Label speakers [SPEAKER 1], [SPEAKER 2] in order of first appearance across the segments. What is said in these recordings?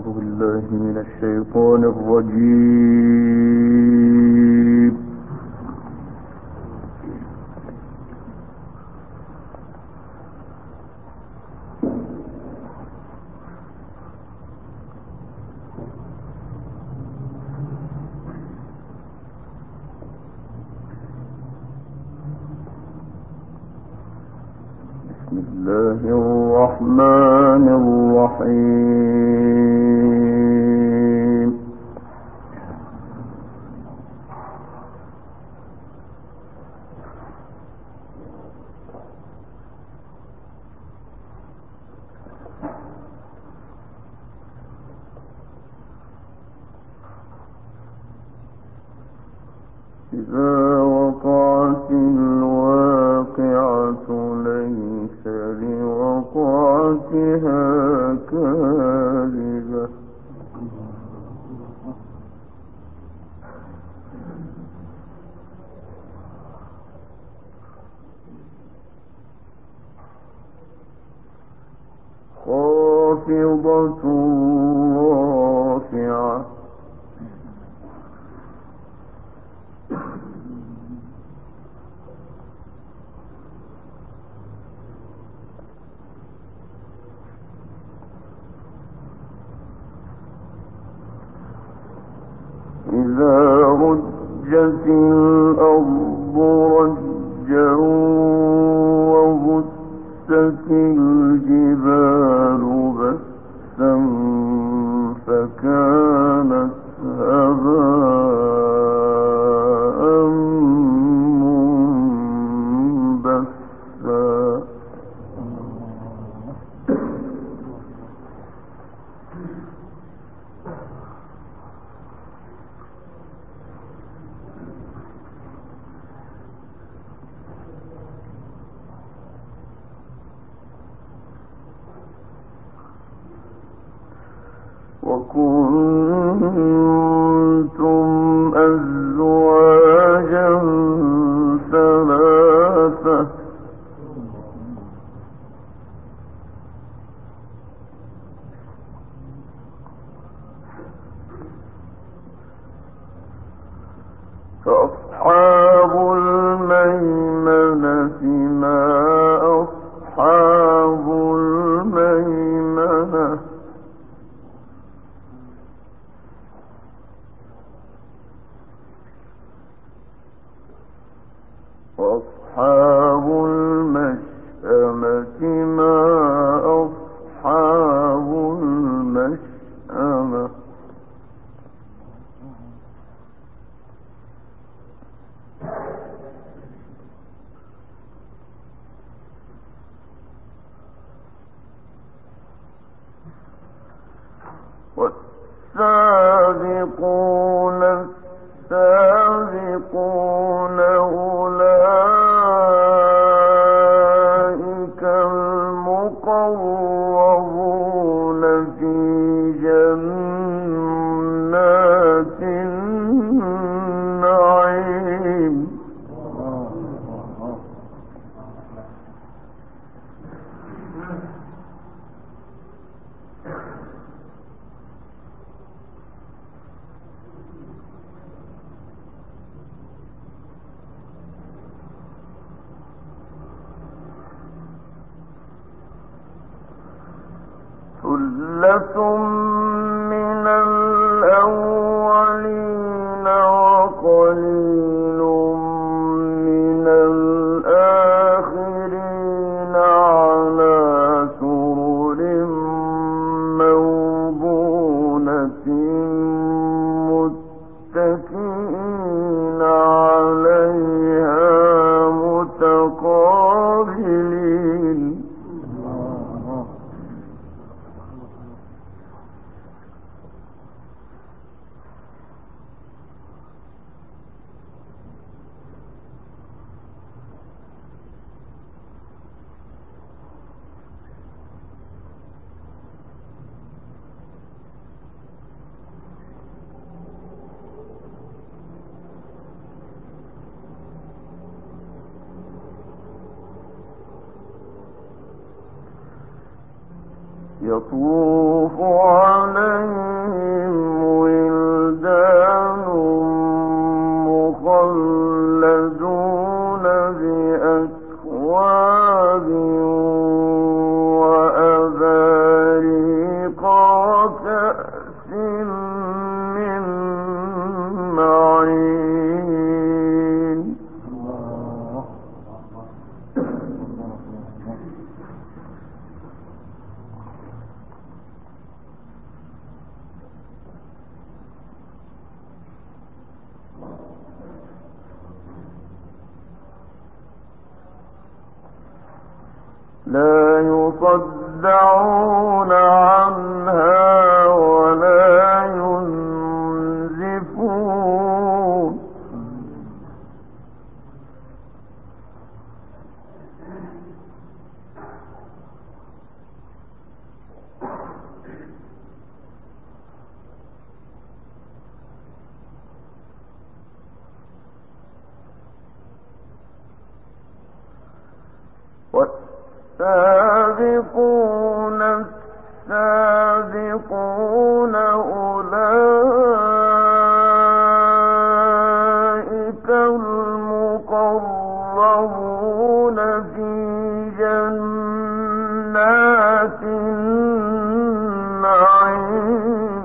[SPEAKER 1] بالله من الشيطان الرجيم. بسم الله الرحمن الرحيم. إذا وقعت الواقعة ليس لوقعتها كاذبة خافضة رافعة إذا رجت الأرض رجا وبست الجبال بسا فكانت هباء منبثا وكنتم أزواجا ثلاثة فأصحاب الميمنة ما أصحاب الميمنة وأصحاب المشأمة ما أصحاب المشأمة والسابقون السابقون أولئك المقربون في جنات النعيم ثلة من الأولين وقليل من الآخرين على سرر موضونة متكئين عليها متقابلين يطوف عليهم ولدان مخلدون بأكواب وأباريق وكأس من معين. لا يصدعون عنها ولا ينزفون. والسابقون السابقون أولئك المقربون في جنات النعيم.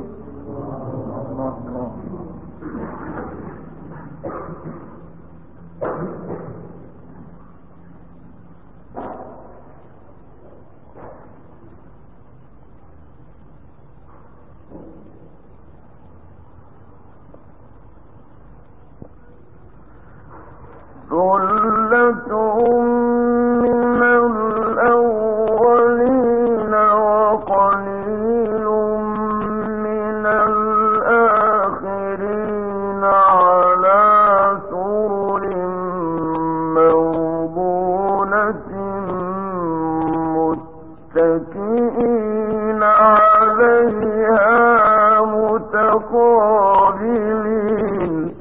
[SPEAKER 1] ثلة من الأولين وقليل من الآخرين على سرر موضونة متكئين عليها متقابلين.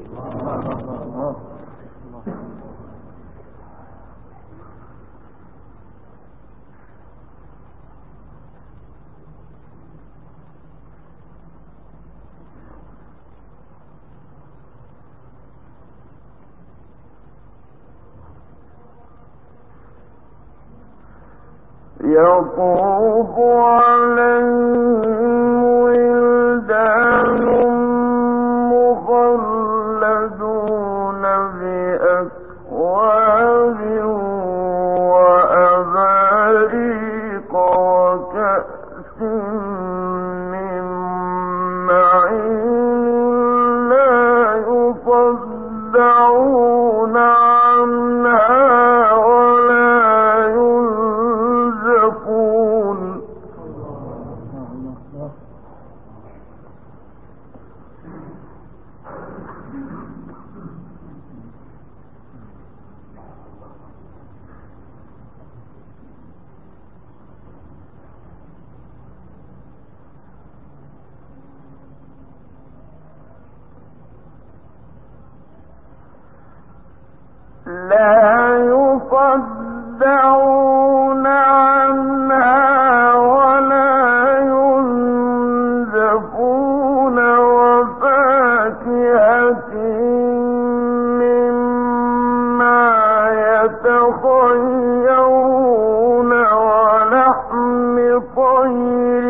[SPEAKER 1] يطوف عليهم ولدان مخلدون بأكواب وأباريق وكأس من معين لا يصدعون عنها ولا ينزفون. لا يصدعون عنها ولا ينزفون وفاكهة مما يتخيرون ولحم طير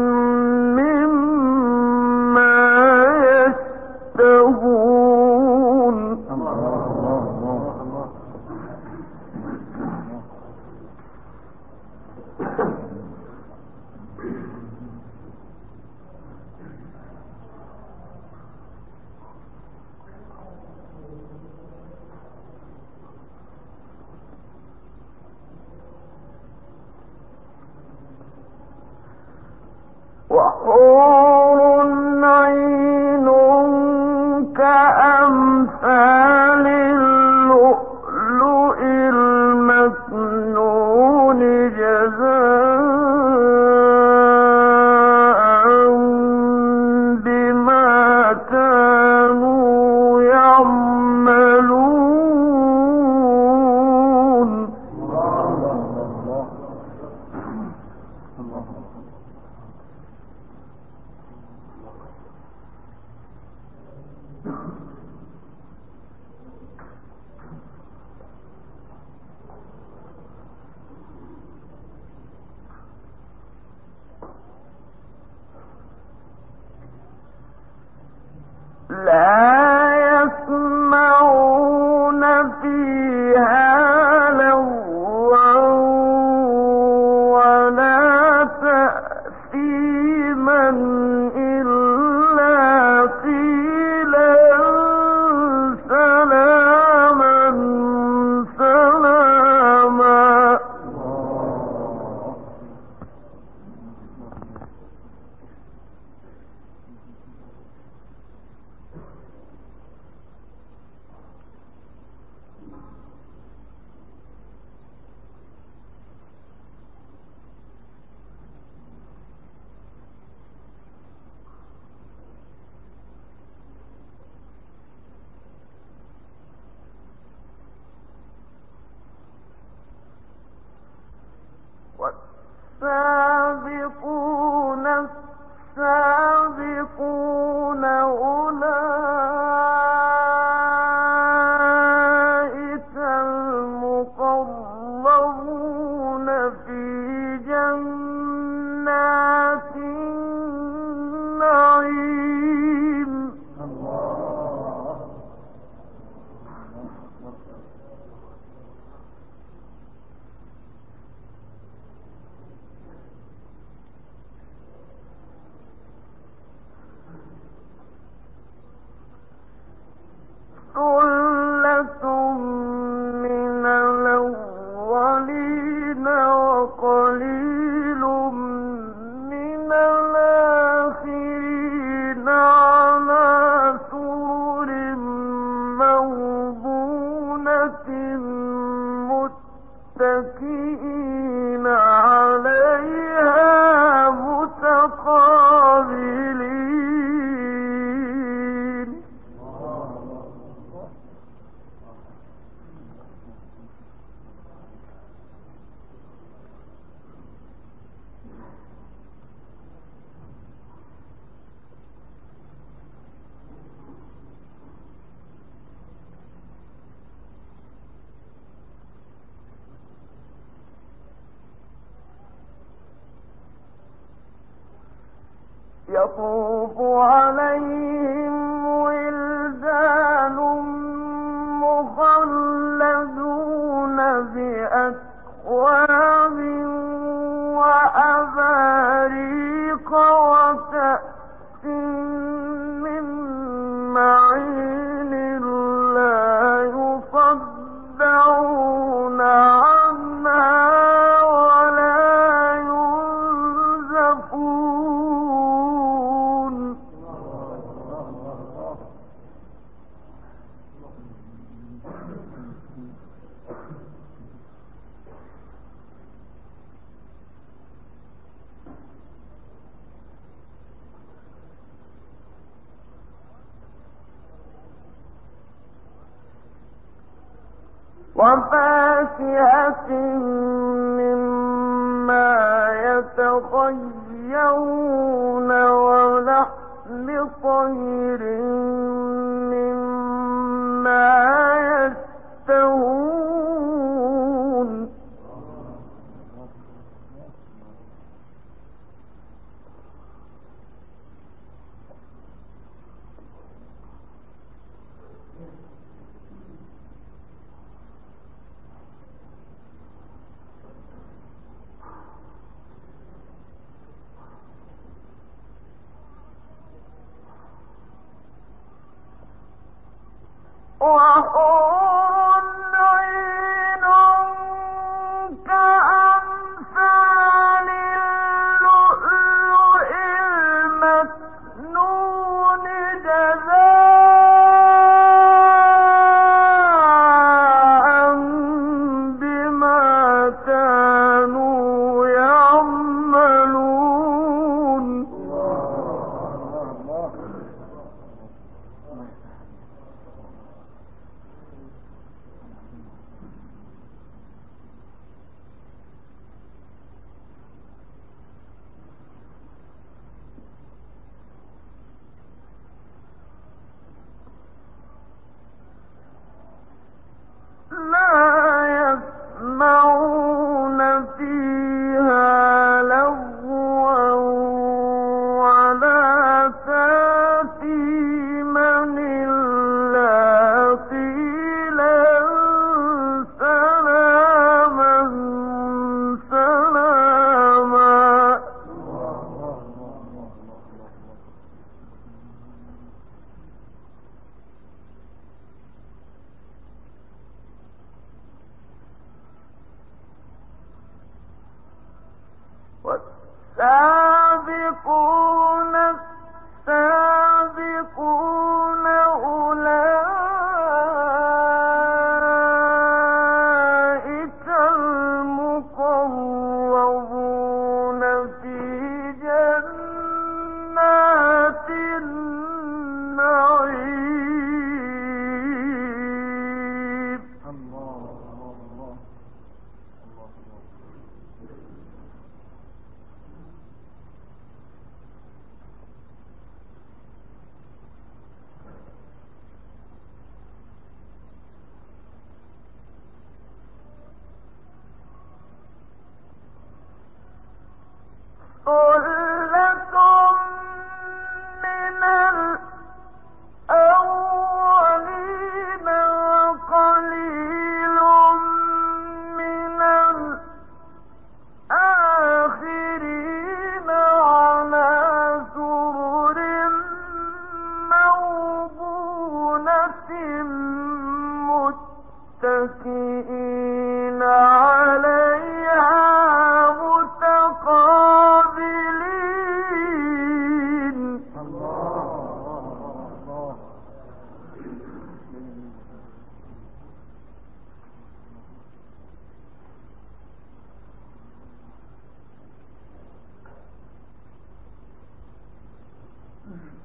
[SPEAKER 1] مما يشتهون. وحور عين كأمثال اللؤلؤ المكنون جزاء بما كانوا يعملون. في جنات النعيم. ثلة من الأولين وقليل من الآخرين على سرر موضونة متكئين عليها متقابلين. يطوف عليهم ولدان مخلدون بأكواب وأباريق وكأس من معين لا يصدعون عنها ولا ينزفون. وفاكهة مما يتخيرون ولحم طير مما يشتهون. وحور عين كأمثال اللؤلؤ المكنون جزاء بما كانوا يعملون. لا يسمعون فيها لغوا ولا تأثيما إلا قيلا سلاما سلاما. والسابقون السابقون أولئك المقربون في جنات النعيم.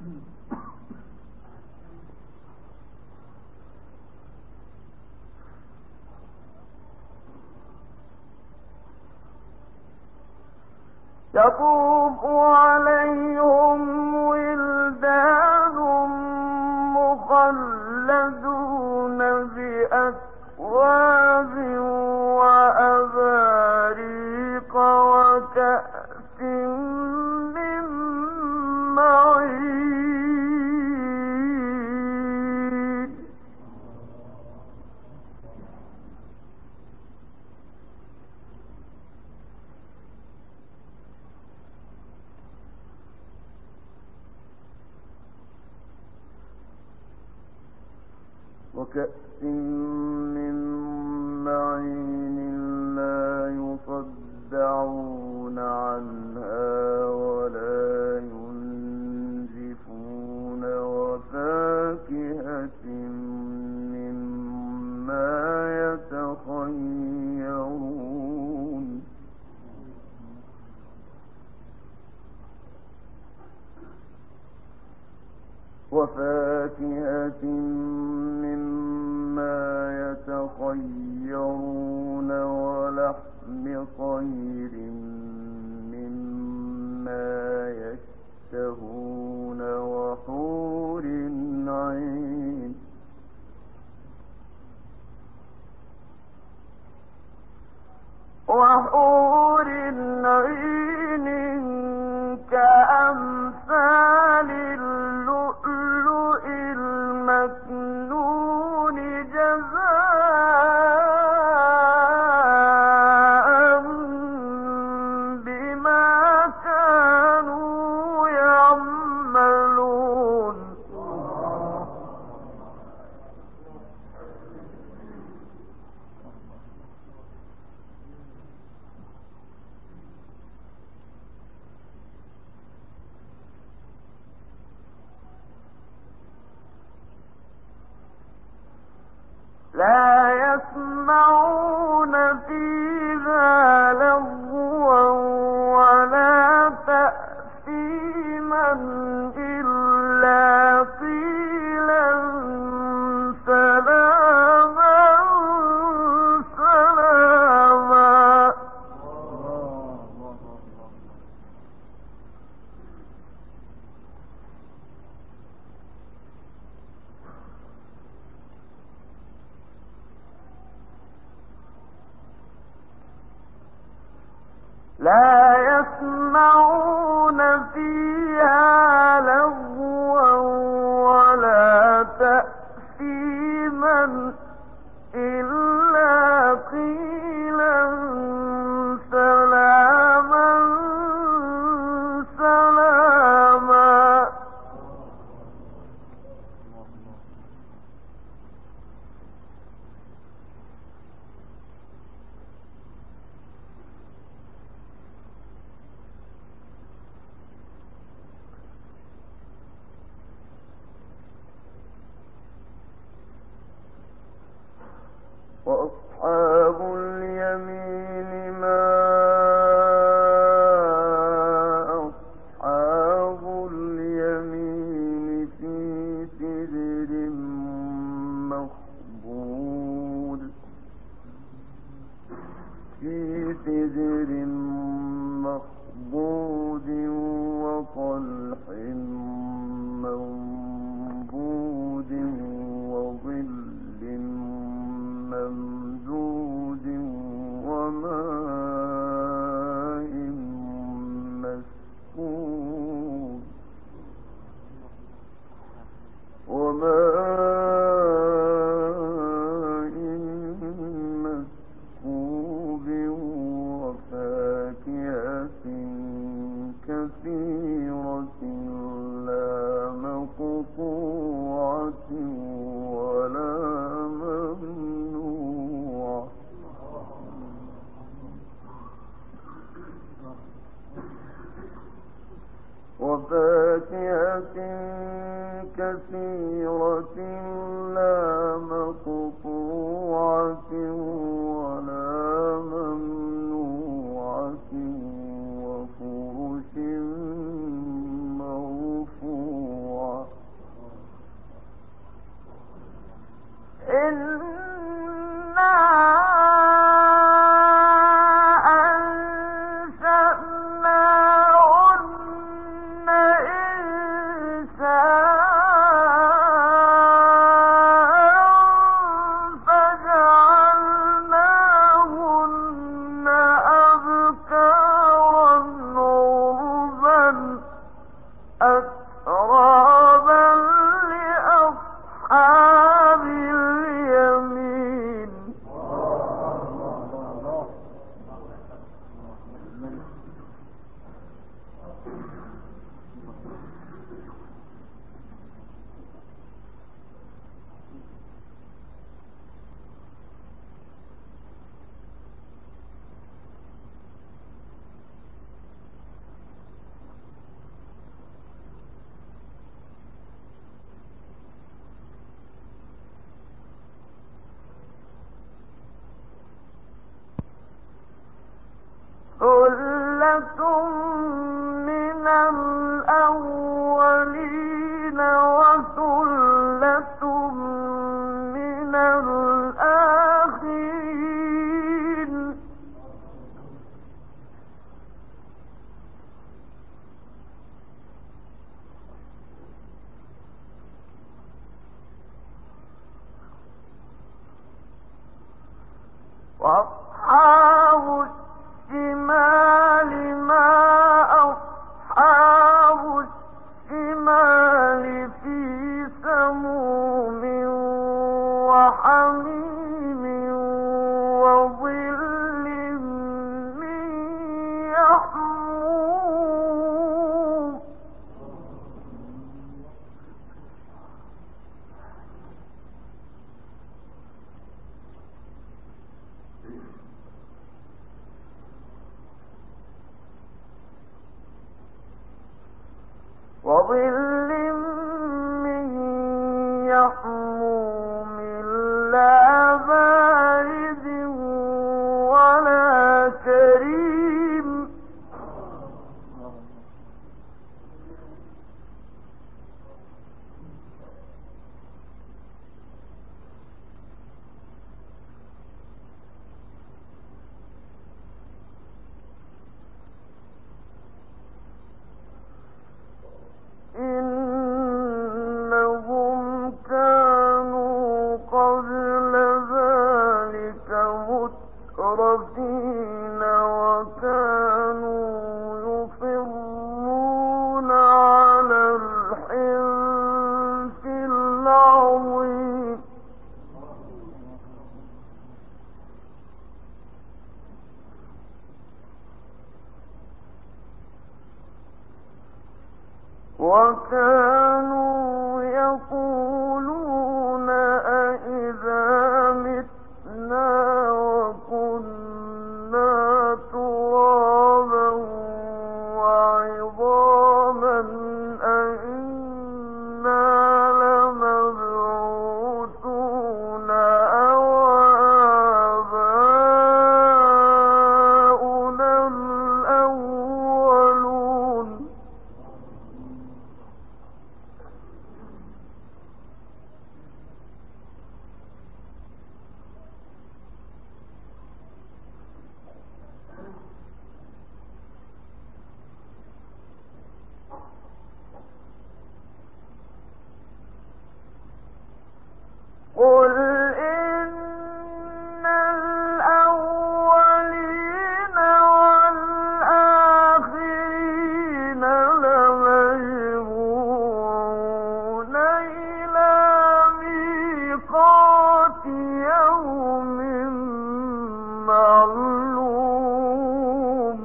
[SPEAKER 1] يطوف عليهم ولدان مخلدون بأكواب وأباريق وكأس من معين. وكأس من معين لا يصدعون عنها ولا ينزفون وفاكهة مما يتخيرون. وفاكهة مما يتخيرون ولحم طير مما يشتهون وحور عين. وحور عين كأمثال اللؤلؤ المكنون جزاء بما كانوا يعملون. لا يسمعون فيها لغوا ولا تأثيما إلا قيلا سلاما سلاما. لا يسمعون فيها لغوا ولا تأثيما إلا قيلا سلاما سلاما. وأصحاب اليمين ما أصحاب اليمين في سدر مخضود وطلح منضود وظل ممدود وماء مسكوب وفاكهة كثيرة لا مقطوعة ولا ممنوعة. وفاكهة كثيرة لا مقطوعة ولا ممنوعة وفرش مرفوعة. من الأولين وثلة من الآخرين وأصحاب الشمال ما أصحاب الشمال في سموم وحميم وظل من يحموم وظل من يحموم لا بارد ولا كريم إنهم كانوا قبل ذلك مترفين وكانوا يصرون على الحنث العظيم وكانوا يقولون أئذا متنا وكنا ترابا وعظاما أئنا لمبعوثون أو آباؤنا الأولون قل إن الأولين والآخرين لمجموعون إلى ميقات يوم معلوم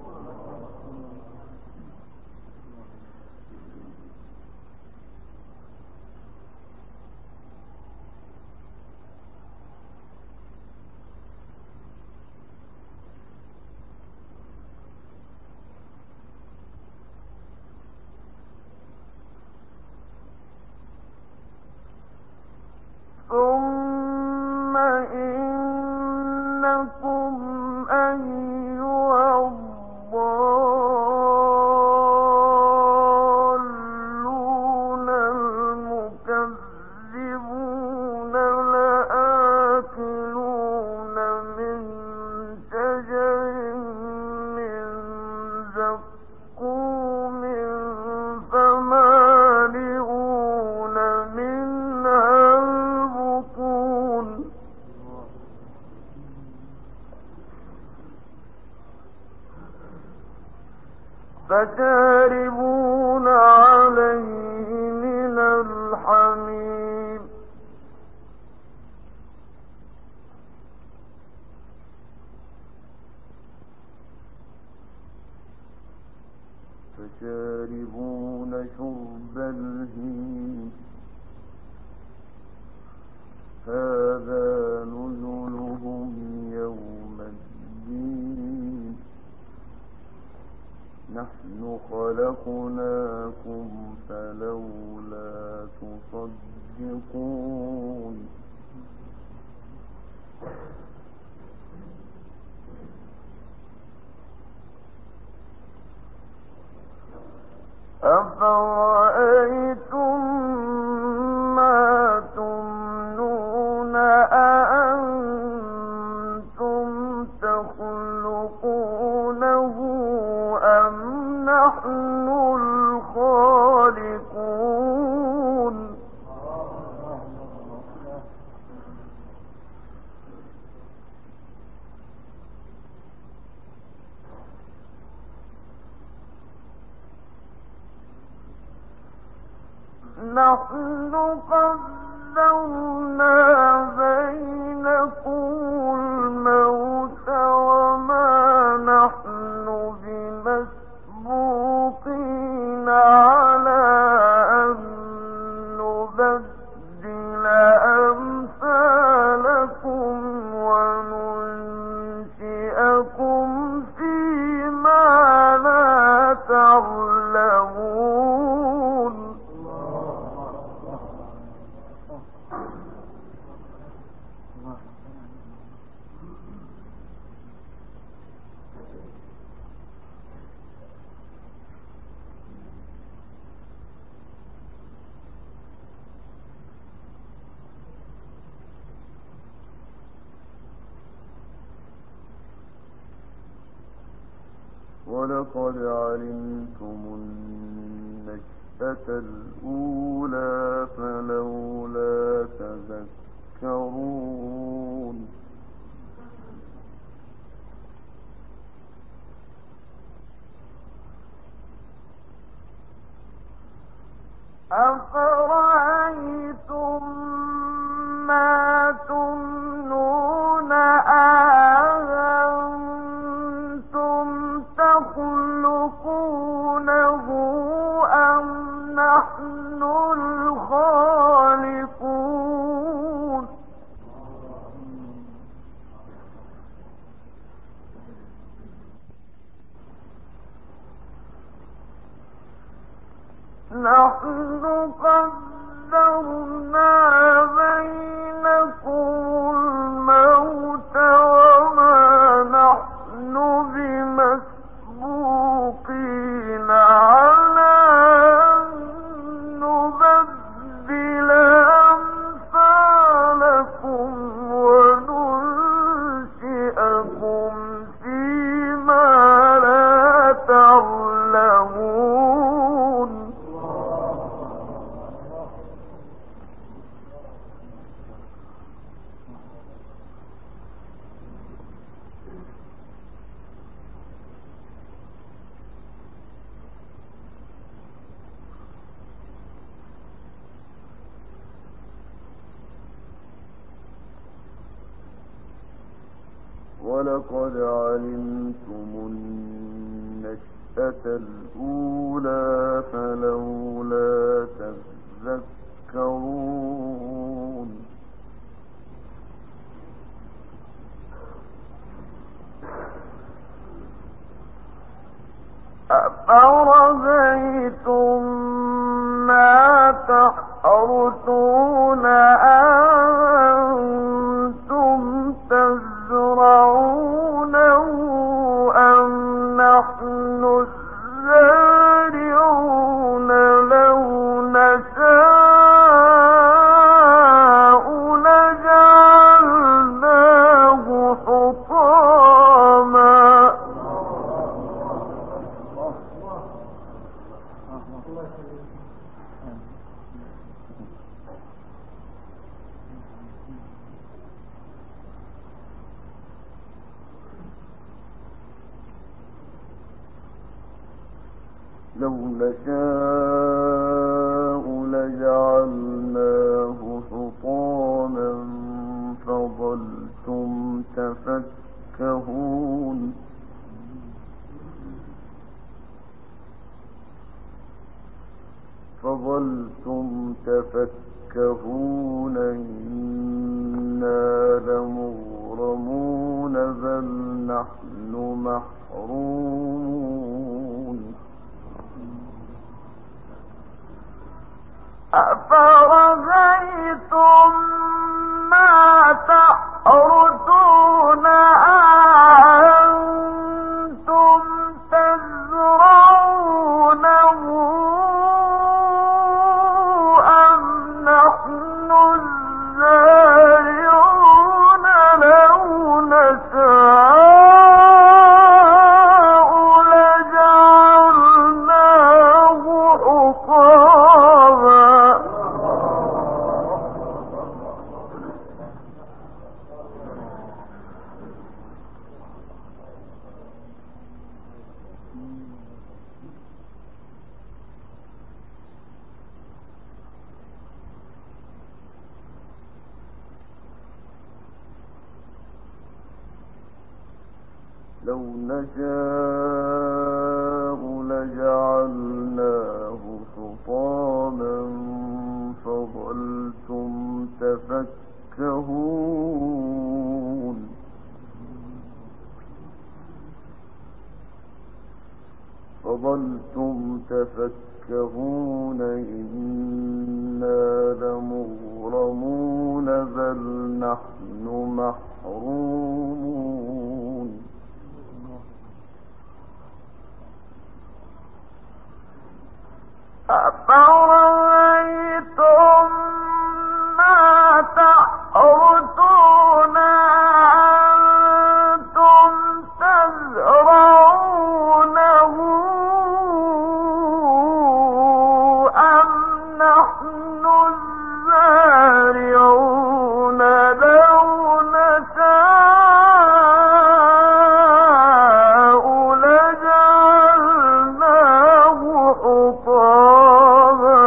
[SPEAKER 1] ثم إنكم أيها الضالون المكذبون لآكلون من شجر من زقوم فمالئون منها البطون فشاربون عليه من الحميم فشاربون شرب الهيم هذا نزلهم يوم الدين نحن خلقناكم فلولا تصدقون أفرأيتم ما تمنون أأنتم تخلقونه أم نحن الخالقون نحن قدرنا بينكم الموت وما نحن بمسبوقين على أن نبدل أمثالكم وننشئكم فيما لا تعلمون ولقد علمتم النشأة الأولى فلولا تذكرون أفرأيتم ما تمنون أأنتم تخلقونه أم نحن الخالقون نحن قدرنا بينكم الموت وما نحن بمسبوقين على أن نبدل أمثالكم وننشئكم فيما لا تعلمون ولقد علمتم النشأة الأولى فلولا تذكرون أفرأيتم ما تحرثون أنتم تزرعونه أم نحن الزارعون لو نشاء لجعلناه حطاما لو نشاء لجعلناه حطاما فظلتم تفكهون إنا لمغرمون بل نحن محرومون أفرأيتم ما تحرثون أنتم تزرعونه لو نشاء لجعلناه حطاما فظلتم تفكهون إنا لمغرمون بل نحن محرومون أفرأيتم ما تحرثون أنتم تزرعونه أم نحن الزارعون لو نشاء لجعلناه حطاما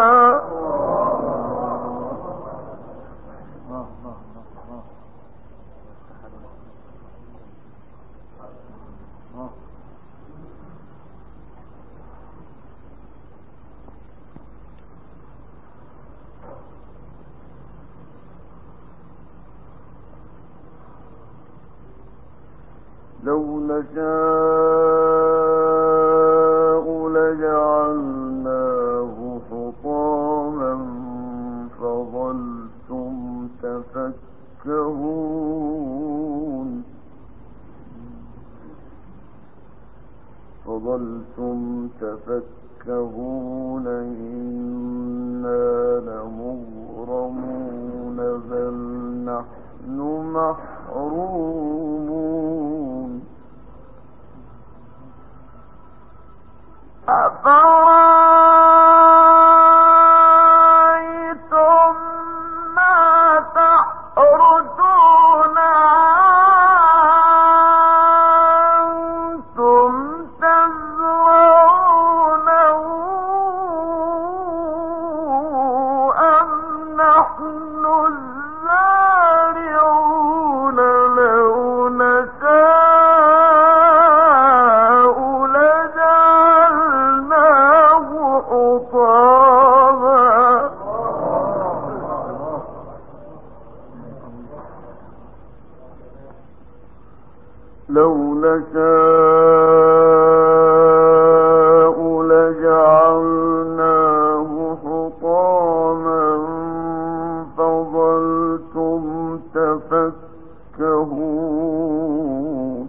[SPEAKER 1] لو نشاء لجعلناه حطاما فظلتم تفكهون إنا لمغرمون بل نحن محرومون أفرأيتم ما تحرثون أنتم تزرعونه أم نحن الزارعون لو نشاء لجعلناه حطاما لو نشاء لجعلناه حطاما فظلتم تفكهون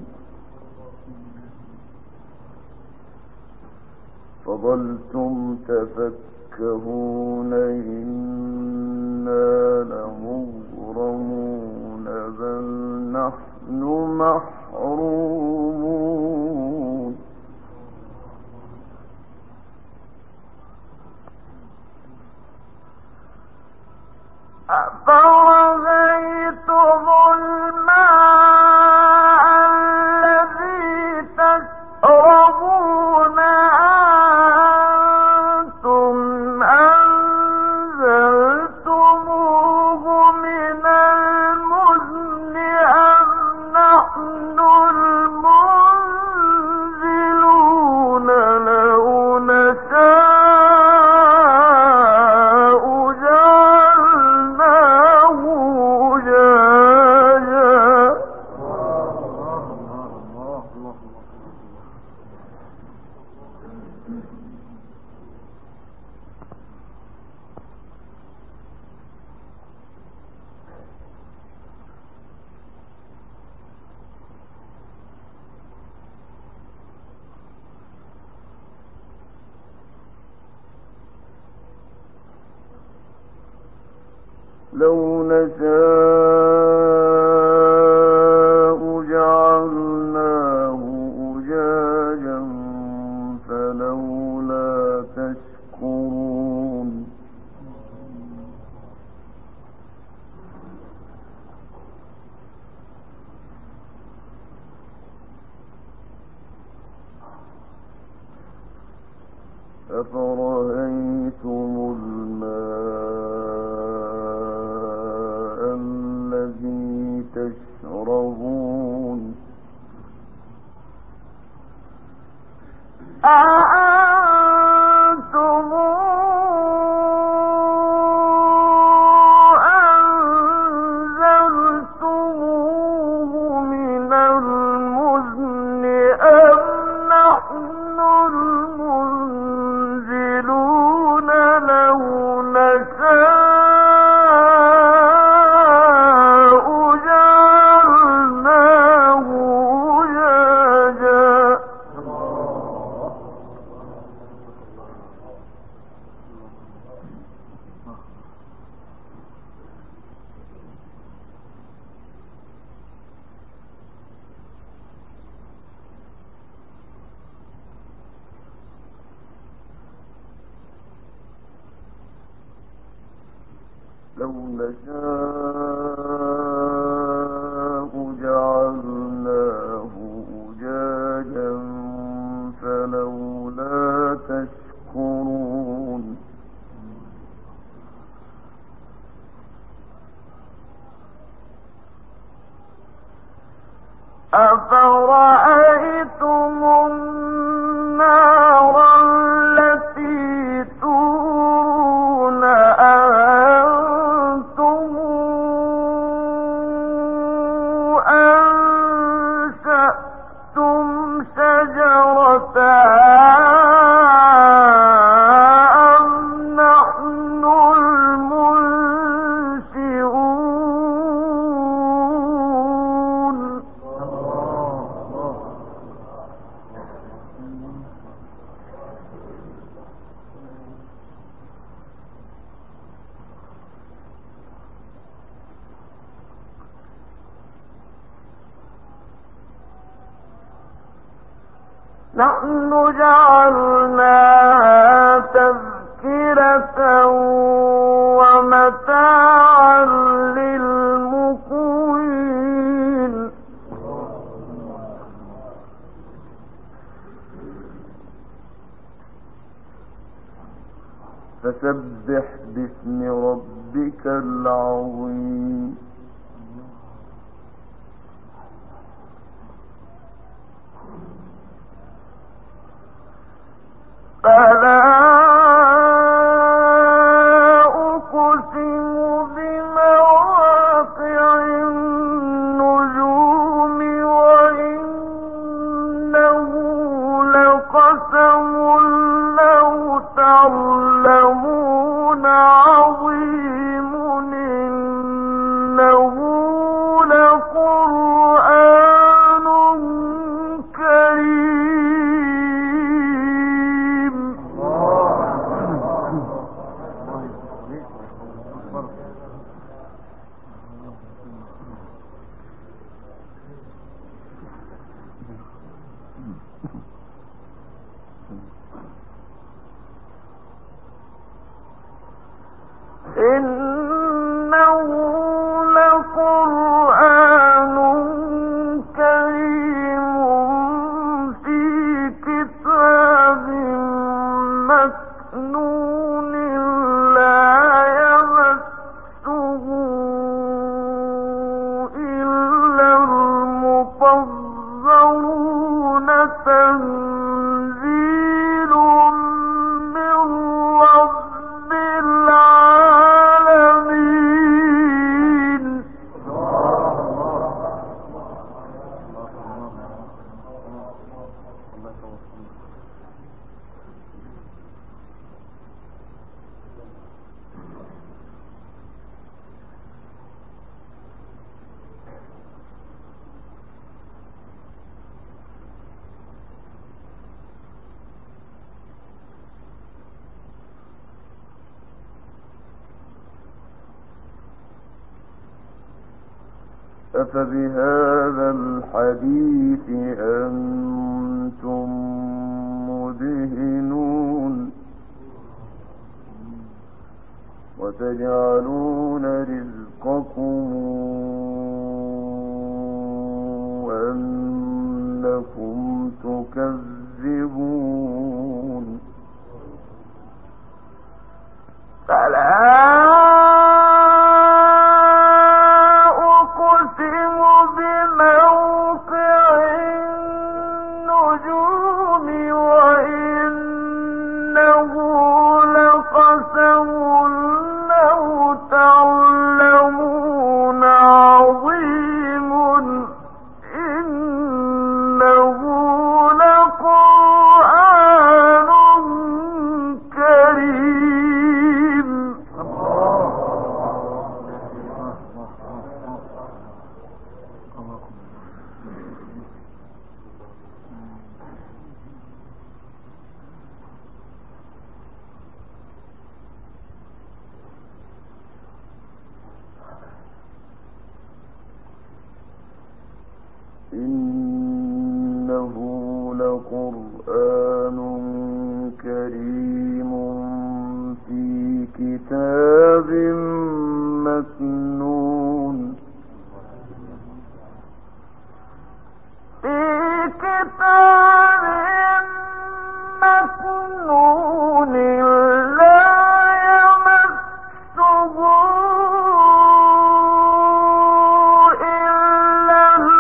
[SPEAKER 1] إنا لمغرمون بل نحن محرومون أفرأيتم الماء الذي تشربون أنتم أنزلتموه من المزن أم نحن المنزلون لو نشاء جعلناه أجاجا لو نشاء جعلناه أجاجا فلولا تشكرون أفرأيتم الماء الذي تشربون
[SPEAKER 2] أأنتم أنزلتموه من المزن أم نحن المنزلون لو نشاء جعلناه أجاجا
[SPEAKER 1] لو نشاء جعلناه أجاجا فلولا تشكرون
[SPEAKER 2] أفرأيتم النار التي تورون أأنتم أنشأتم شجرتها أم نحن المنشئون نحن جعلناها تذكرة ومتاعا للمقوين
[SPEAKER 1] فسبح باسم ربك العظيم
[SPEAKER 2] فلا أقسم بمواقع النجوم وإنه لقسم لو تعلمون عظيم إنه لقرآن كريم إنه لقرآن كريم في كتاب مكنون لا يمسه إلا المطهرون تنزيل من رب العالمين
[SPEAKER 1] أفبهذا الحديث أنتم مدهنون وتجعلون رزقكم أنكم تكذبون
[SPEAKER 2] فلا أقسم بموقع النجوم وإنه
[SPEAKER 1] لقرآن كريم في كتاب مكنون
[SPEAKER 2] في كتاب مكنون لا يمسه إلا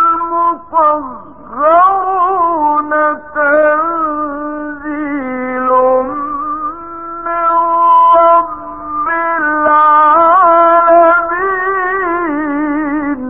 [SPEAKER 2] المطهرون تنزيل من رب العالمين.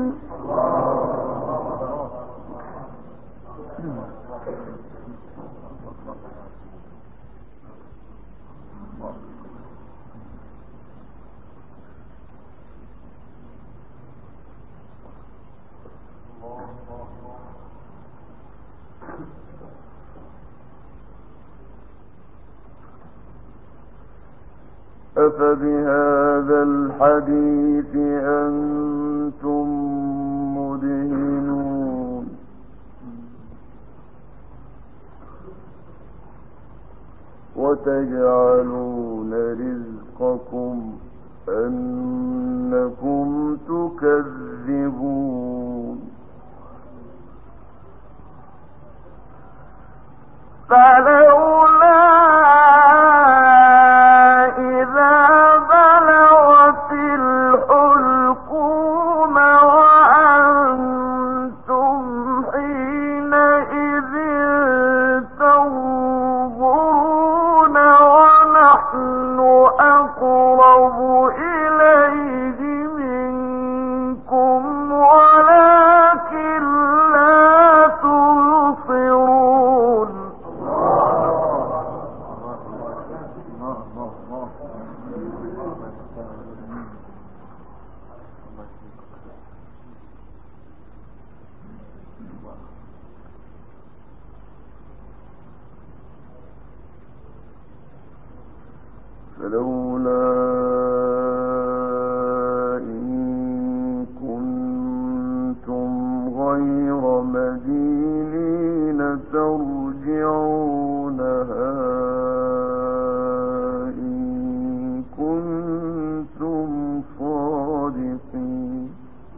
[SPEAKER 1] أفبهذا الحديث أنتم مدهنون وتجعلون رزقكم أنكم تكذبون
[SPEAKER 2] فلولا إذا بلغت الحلقوم وأنتم حينئذ تنظرون ونحن أقرب إليه منكم ولكن لا تبصرون.
[SPEAKER 1] فلولا إن كنتم غير مدينين ترجعونها إن كنتم صادقين.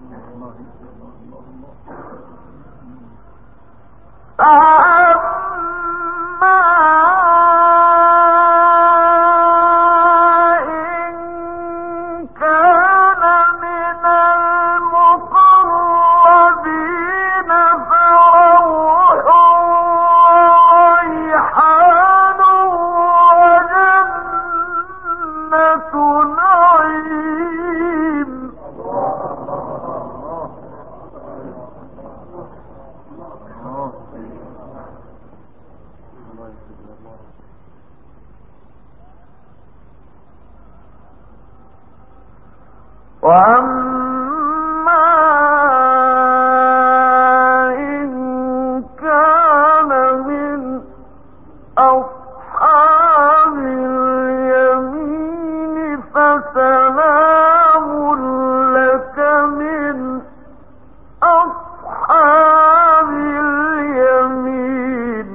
[SPEAKER 2] وأما إن كان من أصحاب اليمين فسلام لك من أصحاب اليمين.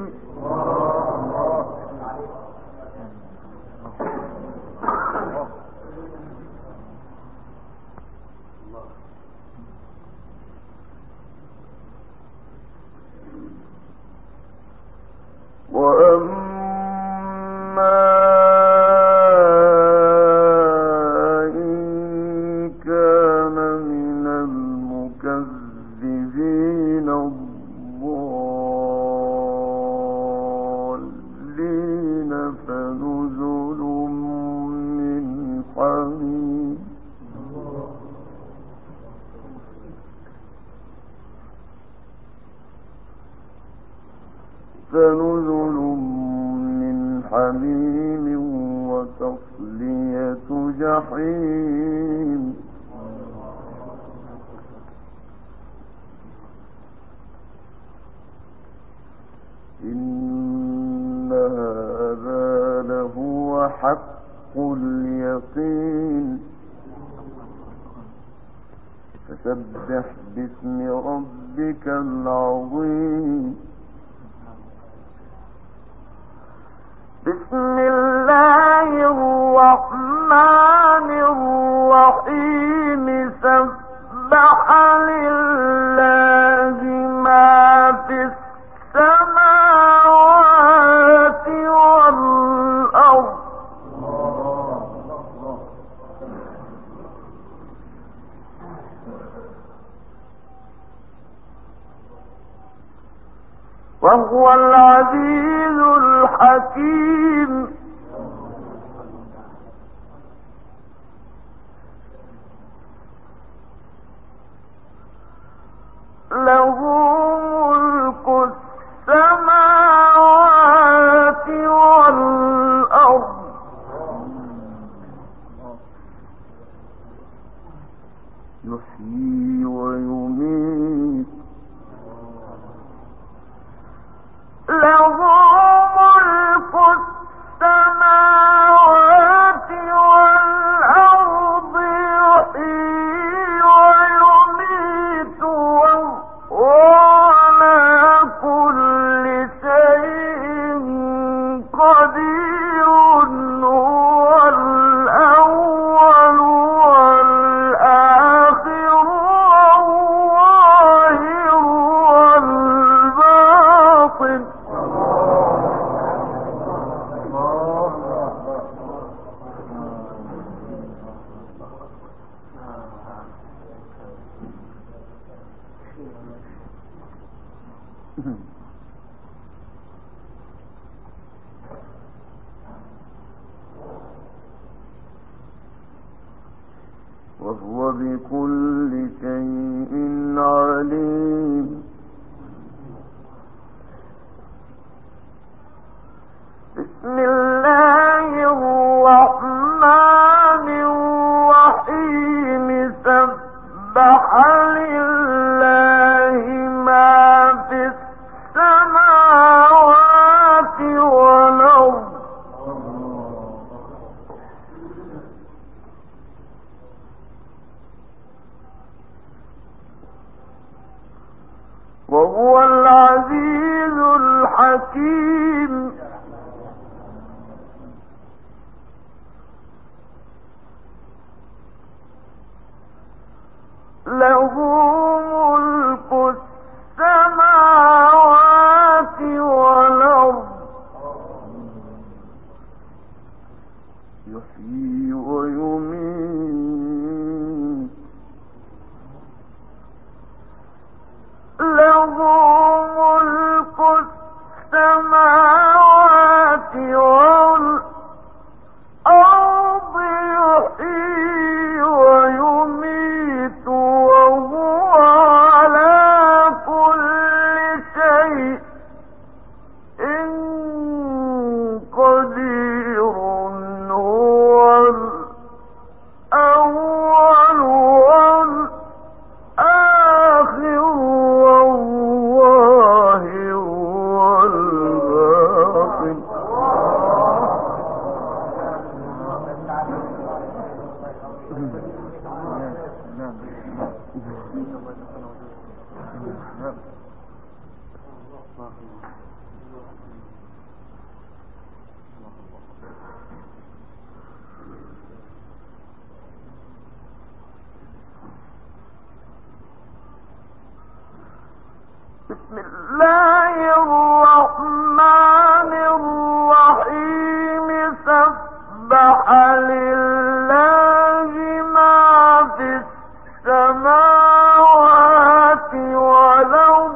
[SPEAKER 1] وأما إن كان من المكذبين الضالين فنزل من حميم. فنزل من حميم وتصلية جحيم. إن هذا لهو حق اليقين. فسبح باسم ربك العظيم.
[SPEAKER 2] بسم الله الرحمن الرحيم سبح لله ما في السماوات والأرض وهو العزيز الحكيم له ملك السماوات والأرض
[SPEAKER 1] يحيي ويميت
[SPEAKER 2] له ملك السماوات والأرض يحيي ويميت وهو على كل شيء قدير هو الأول والآخر والظاهر والباطن
[SPEAKER 1] وهو بكل شيء عليم
[SPEAKER 2] بسم الله الرحمن الرحيم سبح لله ما في السماوات والأرض وهو العزيز الحكيم له ملك السماوات والأرض
[SPEAKER 1] يحيي ويميت
[SPEAKER 2] له ملك السماوات والأرض يحيي ويميت وهو على كل شيء قدير هو الأول والآخر والظاهر والباطن بسم الله الرحمن الرحيم سبح لله ما في السماوات والأرض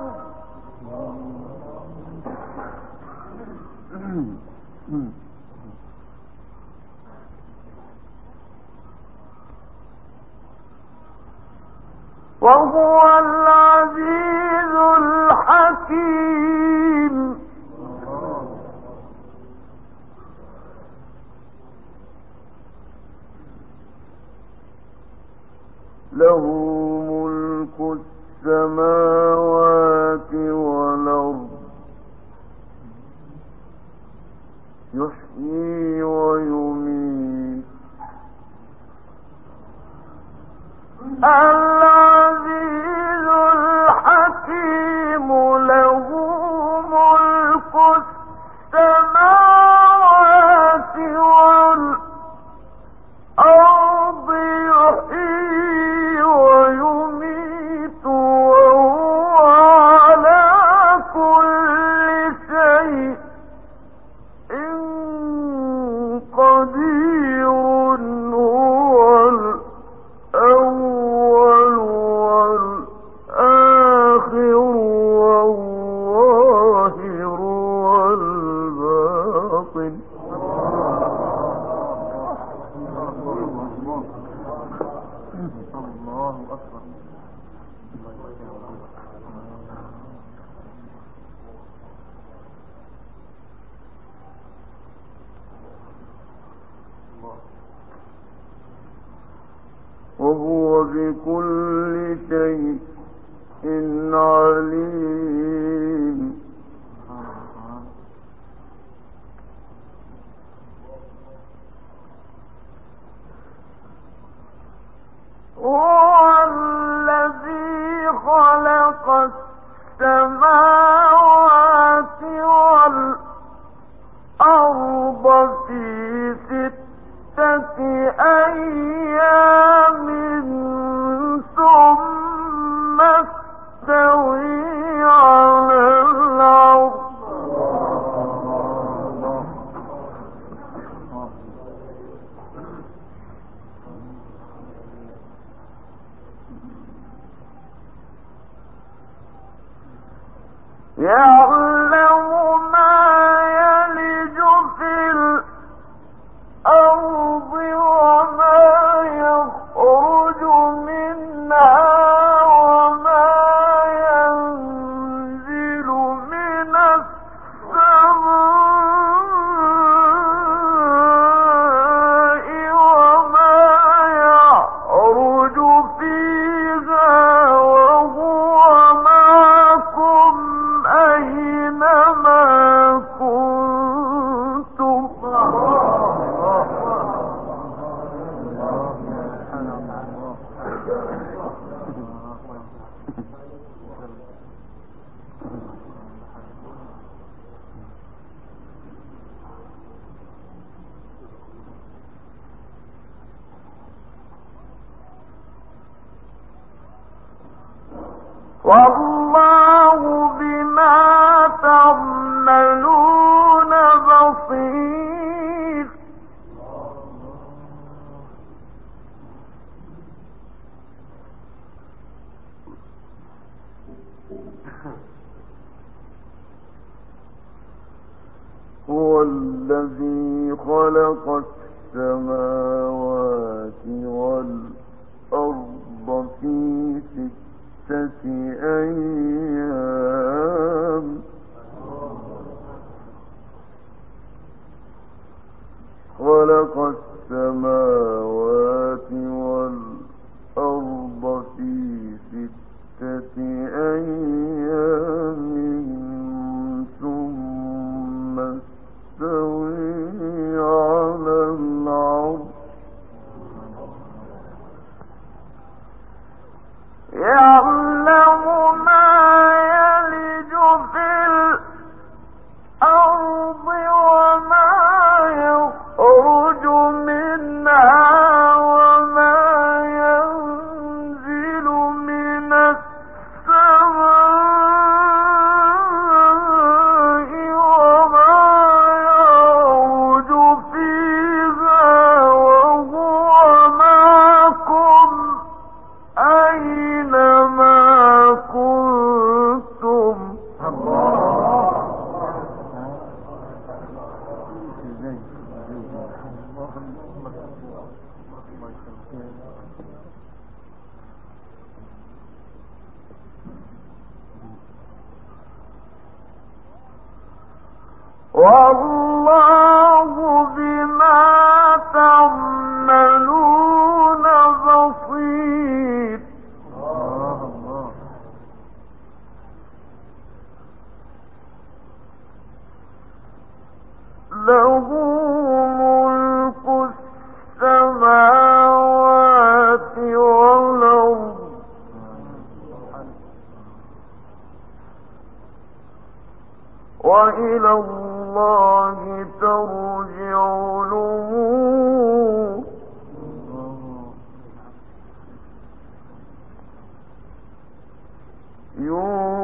[SPEAKER 2] وهو العزيز الحكيم
[SPEAKER 1] له ملك السماوات والأرض يحيي ويميت
[SPEAKER 2] العزيز الحكيم له ملك السماوات
[SPEAKER 1] قدير هو الأول والآخر والظاهر والباطن.
[SPEAKER 2] الله أكبر.
[SPEAKER 1] وهو بكل شيء عليم.
[SPEAKER 2] هو الذي خلق السماوات والأرض في 6 أيام ثم استوى على العرش. يعلم ما يلج في الأرض وما يخرج منها وما ينزل من السماء وما يعرج فيها وهو معكم أينما كنتم. والله بما تعملون بصير.
[SPEAKER 1] هو الذي خلق السماوات والأرض في 6 أيام خلق السماوات والأرض في 6 أيام ثم استوى على العرش.
[SPEAKER 2] يعلم ما يلج في الأرض وما يخرج منها وما ينزل من السماء وما يعرج فيها وهو معكم أينما كنتم. والله بما تعملون بصير. له ملك السماوات والأرض وإلى الله ترجع الأمور. يوم